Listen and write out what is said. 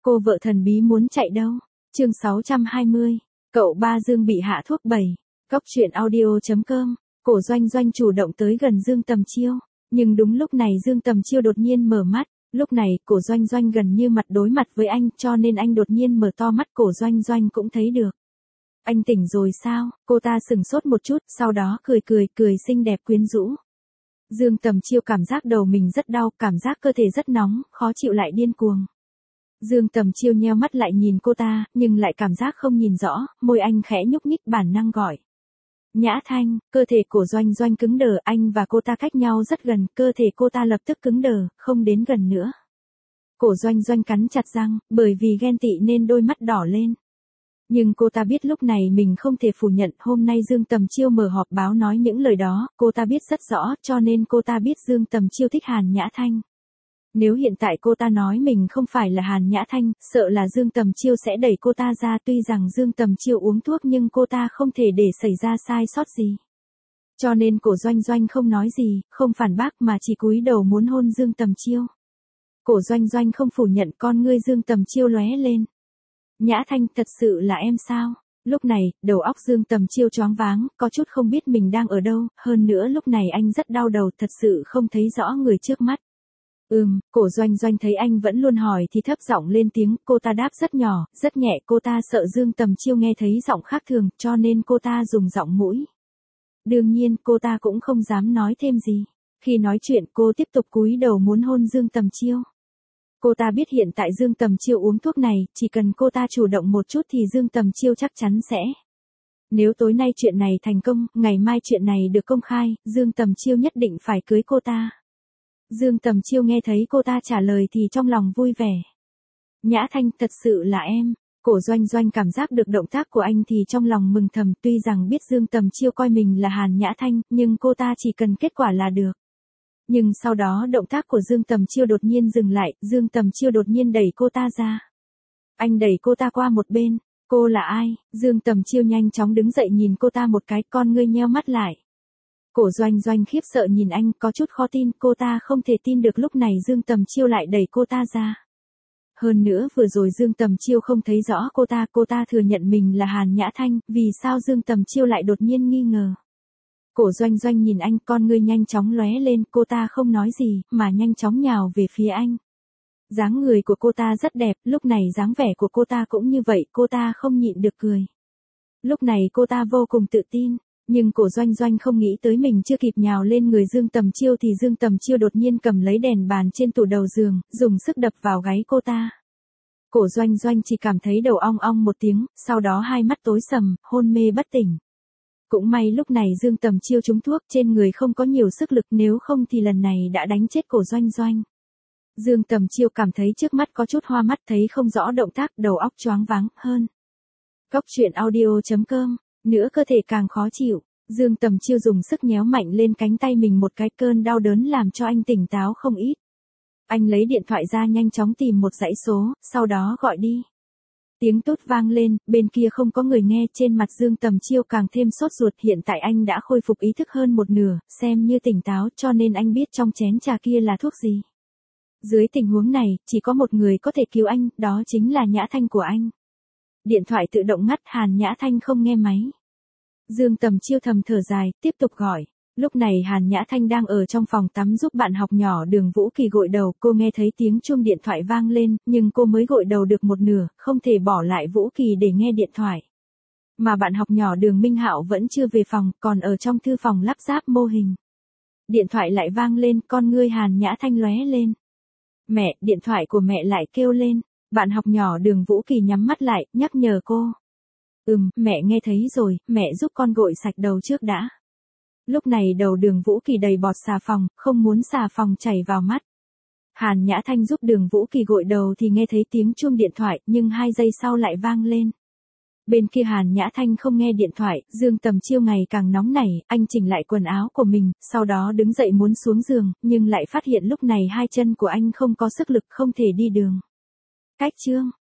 Cô vợ thần bí muốn chạy đâu? Chương 620. Cậu ba Dương bị hạ thuốc 7. Cóc truyện audio.com. Cổ Doanh Doanh chủ động tới gần Dương Tầm Chiêu, nhưng đúng lúc này Dương Tầm Chiêu đột nhiên mở mắt. Lúc này, Cổ Doanh Doanh gần như mặt đối mặt với anh, cho nên anh đột nhiên mở to mắt, Cổ Doanh Doanh cũng thấy được. Anh tỉnh rồi sao? Cô ta sững sốt một chút, sau đó cười xinh đẹp quyến rũ. Dương Tầm Chiêu cảm giác đầu mình rất đau, cảm giác cơ thể rất nóng, khó chịu lại điên cuồng. Dương Tầm Chiêu nheo mắt lại nhìn cô ta, nhưng lại cảm giác không nhìn rõ, môi anh khẽ nhúc nhích bản năng gọi. Nhã Thanh, cơ thể Cổ Doanh Doanh cứng đờ, anh và cô ta cách nhau rất gần, cơ thể cô ta lập tức cứng đờ, không đến gần nữa. Cổ Doanh Doanh cắn chặt răng, bởi vì ghen tị nên đôi mắt đỏ lên. Nhưng cô ta biết lúc này mình không thể phủ nhận, hôm nay Dương Tầm Chiêu mở họp báo nói những lời đó, cô ta biết rất rõ, cho nên cô ta biết Dương Tầm Chiêu thích Hàn Nhã Thanh. Nếu hiện tại cô ta nói mình không phải là Hàn Nhã Thanh, sợ là Dương Tầm Chiêu sẽ đẩy cô ta ra, tuy rằng Dương Tầm Chiêu uống thuốc nhưng cô ta không thể để xảy ra sai sót gì. Cho nên Cổ Doanh Doanh không nói gì, không phản bác mà chỉ cúi đầu muốn hôn Dương Tầm Chiêu. Cổ Doanh Doanh không phủ nhận, con ngươi Dương Tầm Chiêu lóe lên. Nhã Thanh, thật sự là em sao? Lúc này, đầu óc Dương Tầm Chiêu choáng váng, có chút không biết mình đang ở đâu, hơn nữa lúc này anh rất đau đầu, thật sự không thấy rõ người trước mắt. Cổ Doanh Doanh thấy anh vẫn luôn hỏi thì thấp giọng lên tiếng, cô ta đáp rất nhỏ, rất nhẹ, cô ta sợ Dương Tầm Chiêu nghe thấy giọng khác thường, cho nên cô ta dùng giọng mũi. Đương nhiên, cô ta cũng không dám nói thêm gì. Khi nói chuyện, cô tiếp tục cúi đầu muốn hôn Dương Tầm Chiêu. Cô ta biết hiện tại Dương Tầm Chiêu uống thuốc này, chỉ cần cô ta chủ động một chút thì Dương Tầm Chiêu chắc chắn sẽ. Nếu tối nay chuyện này thành công, ngày mai chuyện này được công khai, Dương Tầm Chiêu nhất định phải cưới cô ta. Dương Tầm Chiêu nghe thấy cô ta trả lời thì trong lòng vui vẻ. Nhã Thanh, thật sự là em. Cổ Doanh Doanh cảm giác được động tác của anh thì trong lòng mừng thầm, tuy rằng biết Dương Tầm Chiêu coi mình là Hàn Nhã Thanh, nhưng cô ta chỉ cần kết quả là được. Nhưng sau đó động tác của Dương Tầm Chiêu đột nhiên dừng lại, Dương Tầm Chiêu đột nhiên đẩy cô ta ra. Anh đẩy cô ta qua một bên. Cô là ai? Dương Tầm Chiêu nhanh chóng đứng dậy nhìn cô ta một cái, con ngươi nheo mắt lại. Cổ Doanh Doanh khiếp sợ nhìn anh, có chút khó tin, cô ta không thể tin được lúc này Dương Tầm Chiêu lại đẩy cô ta ra. Hơn nữa vừa rồi Dương Tầm Chiêu không thấy rõ cô ta thừa nhận mình là Hàn Nhã Thanh, vì sao Dương Tầm Chiêu lại đột nhiên nghi ngờ. Cổ Doanh Doanh nhìn anh, con ngươi nhanh chóng lóe lên, cô ta không nói gì, mà nhanh chóng nhào về phía anh. Dáng người của cô ta rất đẹp, lúc này dáng vẻ của cô ta cũng như vậy, cô ta không nhịn được cười. Lúc này cô ta vô cùng tự tin, nhưng Cổ Doanh Doanh không nghĩ tới mình chưa kịp nhào lên người Dương Tầm Chiêu thì Dương Tầm Chiêu đột nhiên cầm lấy đèn bàn trên tủ đầu giường, dùng sức đập vào gáy cô ta. Cổ Doanh Doanh chỉ cảm thấy đầu ong ong một tiếng, sau đó hai mắt tối sầm, hôn mê bất tỉnh. Cũng may lúc này Dương Tầm Chiêu trúng thuốc, trên người không có nhiều sức lực, nếu không thì lần này đã đánh chết Cổ Doanh Doanh. Dương Tầm Chiêu cảm thấy trước mắt có chút hoa mắt, thấy không rõ động tác, đầu óc choáng váng hơn. Cóc truyện audio.com. Nữa cơ thể càng khó chịu, Dương Tầm Chiêu dùng sức nhéo mạnh lên cánh tay mình một cái, cơn đau đớn làm cho anh tỉnh táo không ít. Anh lấy điện thoại ra nhanh chóng tìm một dãy số, sau đó gọi đi. Tiếng tút vang lên, bên kia không có người nghe, trên mặt Dương Tầm Chiêu càng thêm sốt ruột, hiện tại anh đã khôi phục ý thức hơn một nửa, xem như tỉnh táo, cho nên anh biết trong chén trà kia là thuốc gì. Dưới tình huống này, chỉ có một người có thể cứu anh, đó chính là Nhã Thanh của anh. Điện thoại tự động ngắt, Hàn Nhã Thanh không nghe máy. Dương Tầm Chiêu thầm thở dài, tiếp tục gọi. Lúc này Hàn Nhã Thanh đang ở trong phòng tắm giúp bạn học nhỏ Đường Vũ Kỳ gội đầu, cô nghe thấy tiếng chuông điện thoại vang lên, nhưng cô mới gội đầu được một nửa, không thể bỏ lại Vũ Kỳ để nghe điện thoại. Mà bạn học nhỏ Đường Minh Hạo vẫn chưa về phòng, còn ở trong thư phòng lắp ráp mô hình. Điện thoại lại vang lên, con ngươi Hàn Nhã Thanh lóe lên. Mẹ, điện thoại của mẹ lại kêu lên. Bạn học nhỏ Đường Vũ Kỳ nhắm mắt lại, nhắc nhở cô. Mẹ nghe thấy rồi, mẹ giúp con gội sạch đầu trước đã. Lúc này đầu Đường Vũ Kỳ đầy bọt xà phòng, không muốn xà phòng chảy vào mắt. Hàn Nhã Thanh giúp Đường Vũ Kỳ gội đầu thì nghe thấy tiếng chuông điện thoại, nhưng 2 giây sau lại vang lên. Bên kia Hàn Nhã Thanh không nghe điện thoại, Dương Tầm Chiêu ngày càng nóng nảy, anh chỉnh lại quần áo của mình, sau đó đứng dậy muốn xuống giường, nhưng lại phát hiện lúc này hai chân của anh không có sức lực, không thể đi đường. Cách chương.